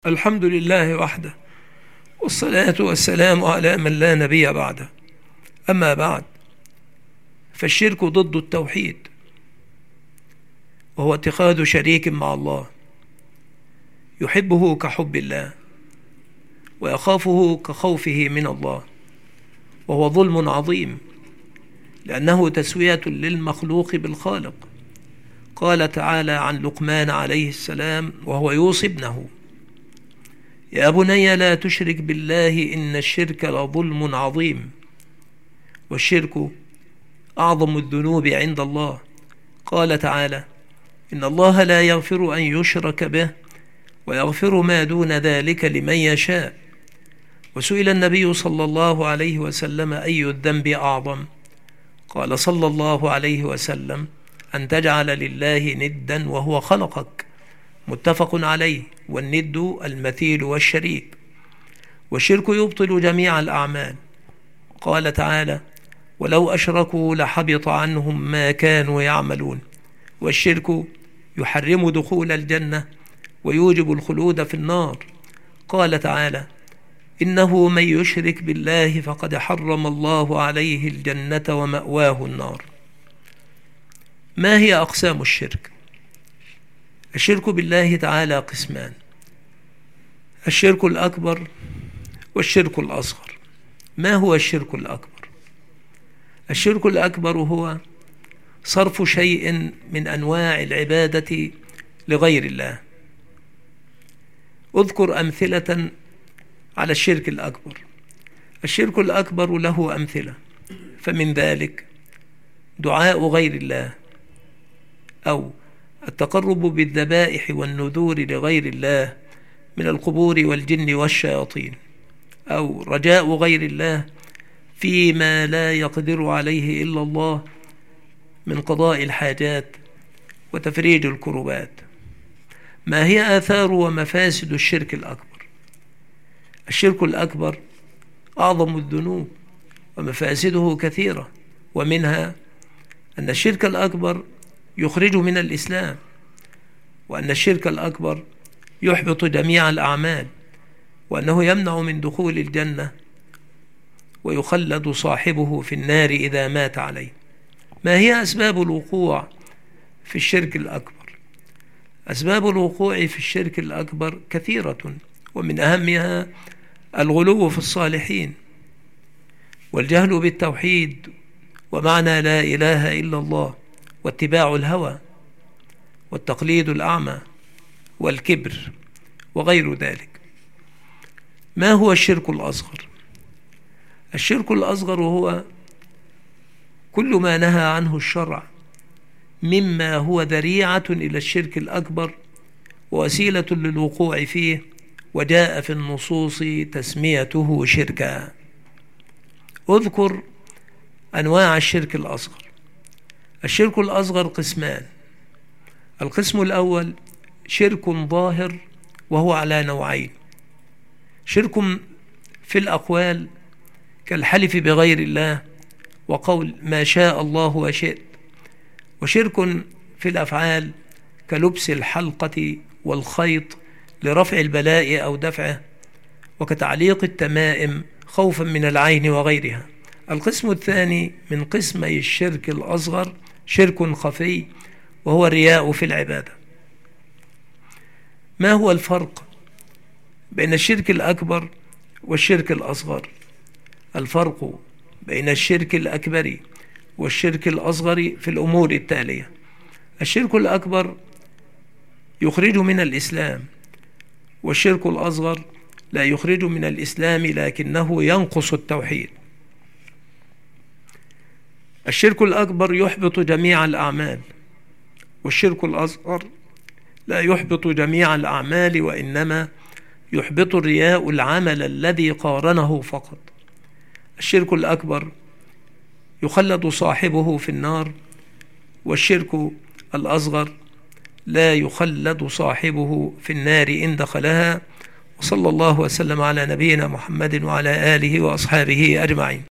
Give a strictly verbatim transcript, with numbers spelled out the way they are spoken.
الحمد لله وحده، والصلاة والسلام على من لا نبي بعده. أما بعد، فالشرك ضد التوحيد، وهو اتخاذ شريك مع الله يحبه كحب الله ويخافه كخوفه من الله، وهو ظلم عظيم لأنه تسوية للمخلوق بالخالق. قال تعالى عن لقمان عليه السلام وهو يوصي ابنه: يا بني لا تشرك بالله إن الشرك لظلم عظيم، والشرك أعظم الذنوب عند الله. قال تعالى: إن الله لا يغفر أن يشرك به ويغفر ما دون ذلك لمن يشاء. وسئل النبي صلى الله عليه وسلم: أي الذنب أعظم؟ قال صلى الله عليه وسلم: أن تجعل لله ندا وهو خلقك. متفق عليه. والند المثيل والشريك. والشرك يبطل جميع الأعمال. قال تعالى: ولو أشركوا لحبط عنهم ما كانوا يعملون. والشرك يحرم دخول الجنة ويوجب الخلود في النار. قال تعالى: إنه من يشرك بالله فقد حرم الله عليه الجنة ومأواه النار. ما هي أقسام الشرك؟ الشرك بالله تعالى قسمان: الشرك الأكبر والشرك الأصغر. ما هو الشرك الأكبر؟ الشرك الأكبر هو صرف شيء من أنواع العبادة لغير الله. أذكر أمثلة على الشرك الأكبر. الشرك الأكبر له أمثلة، فمن ذلك دعاء غير الله، أو التقرب بالذبائح والنذور لغير الله من القبور والجن والشياطين، أو رجاء غير الله فيما لا يقدر عليه إلا الله من قضاء الحاجات وتفريج الكربات. ما هي آثار ومفاسد الشرك الأكبر؟ الشرك الأكبر أعظم الذنوب ومفاسده كثيرة، ومنها أن الشرك الأكبر يخرج من الإسلام، وأن الشرك الأكبر يحبط جميع الأعمال، وأنه يمنع من دخول الجنة ويخلد صاحبه في النار إذا مات عليه. ما هي أسباب الوقوع في الشرك الأكبر؟ أسباب الوقوع في الشرك الأكبر كثيرة، ومن أهمها الغلو في الصالحين، والجهل بالتوحيد ومعنى لا إله إلا الله، واتباع الهوى، والتقليد الأعمى، والكبر، وغير ذلك. ما هو الشرك الأصغر؟ الشرك الأصغر هو كل ما نهى عنه الشرع مما هو ذريعة إلى الشرك الأكبر ووسيلة للوقوع فيه، وجاء في النصوص تسميته شركا. أذكر أنواع الشرك الأصغر. الشرك الأصغر قسمان: القسم الأول شرك ظاهر، وهو على نوعين: شرك في الأقوال كالحلف بغير الله وقول ما شاء الله وشئت، وشرك في الأفعال كلبس الحلقة والخيط لرفع البلاء أو دفعه، وكتعليق التمائم خوفا من العين وغيرها. القسم الثاني من قسمي الشرك الأصغر شرك خفي، وهو الرياء في العبادة. ما هو الفرق بين الشرك الأكبر والشرك الأصغر؟ الفرق بين الشرك الأكبر والشرك الأصغر في الأمور التالية: الشرك الأكبر يخرج من الإسلام، والشرك الأصغر لا يخرج من الإسلام لكنه ينقص التوحيد. الشرك الأكبر يحبط جميع الأعمال، والشرك الأصغر لا يحبط جميع الأعمال، وإنما يحبط الرياء العمل الذي قارنه فقط. الشرك الأكبر يخلد صاحبه في النار، والشرك الأصغر لا يخلد صاحبه في النار إن دخلها. وصلى الله وسلم على نبينا محمد وعلى آله وأصحابه أجمعين.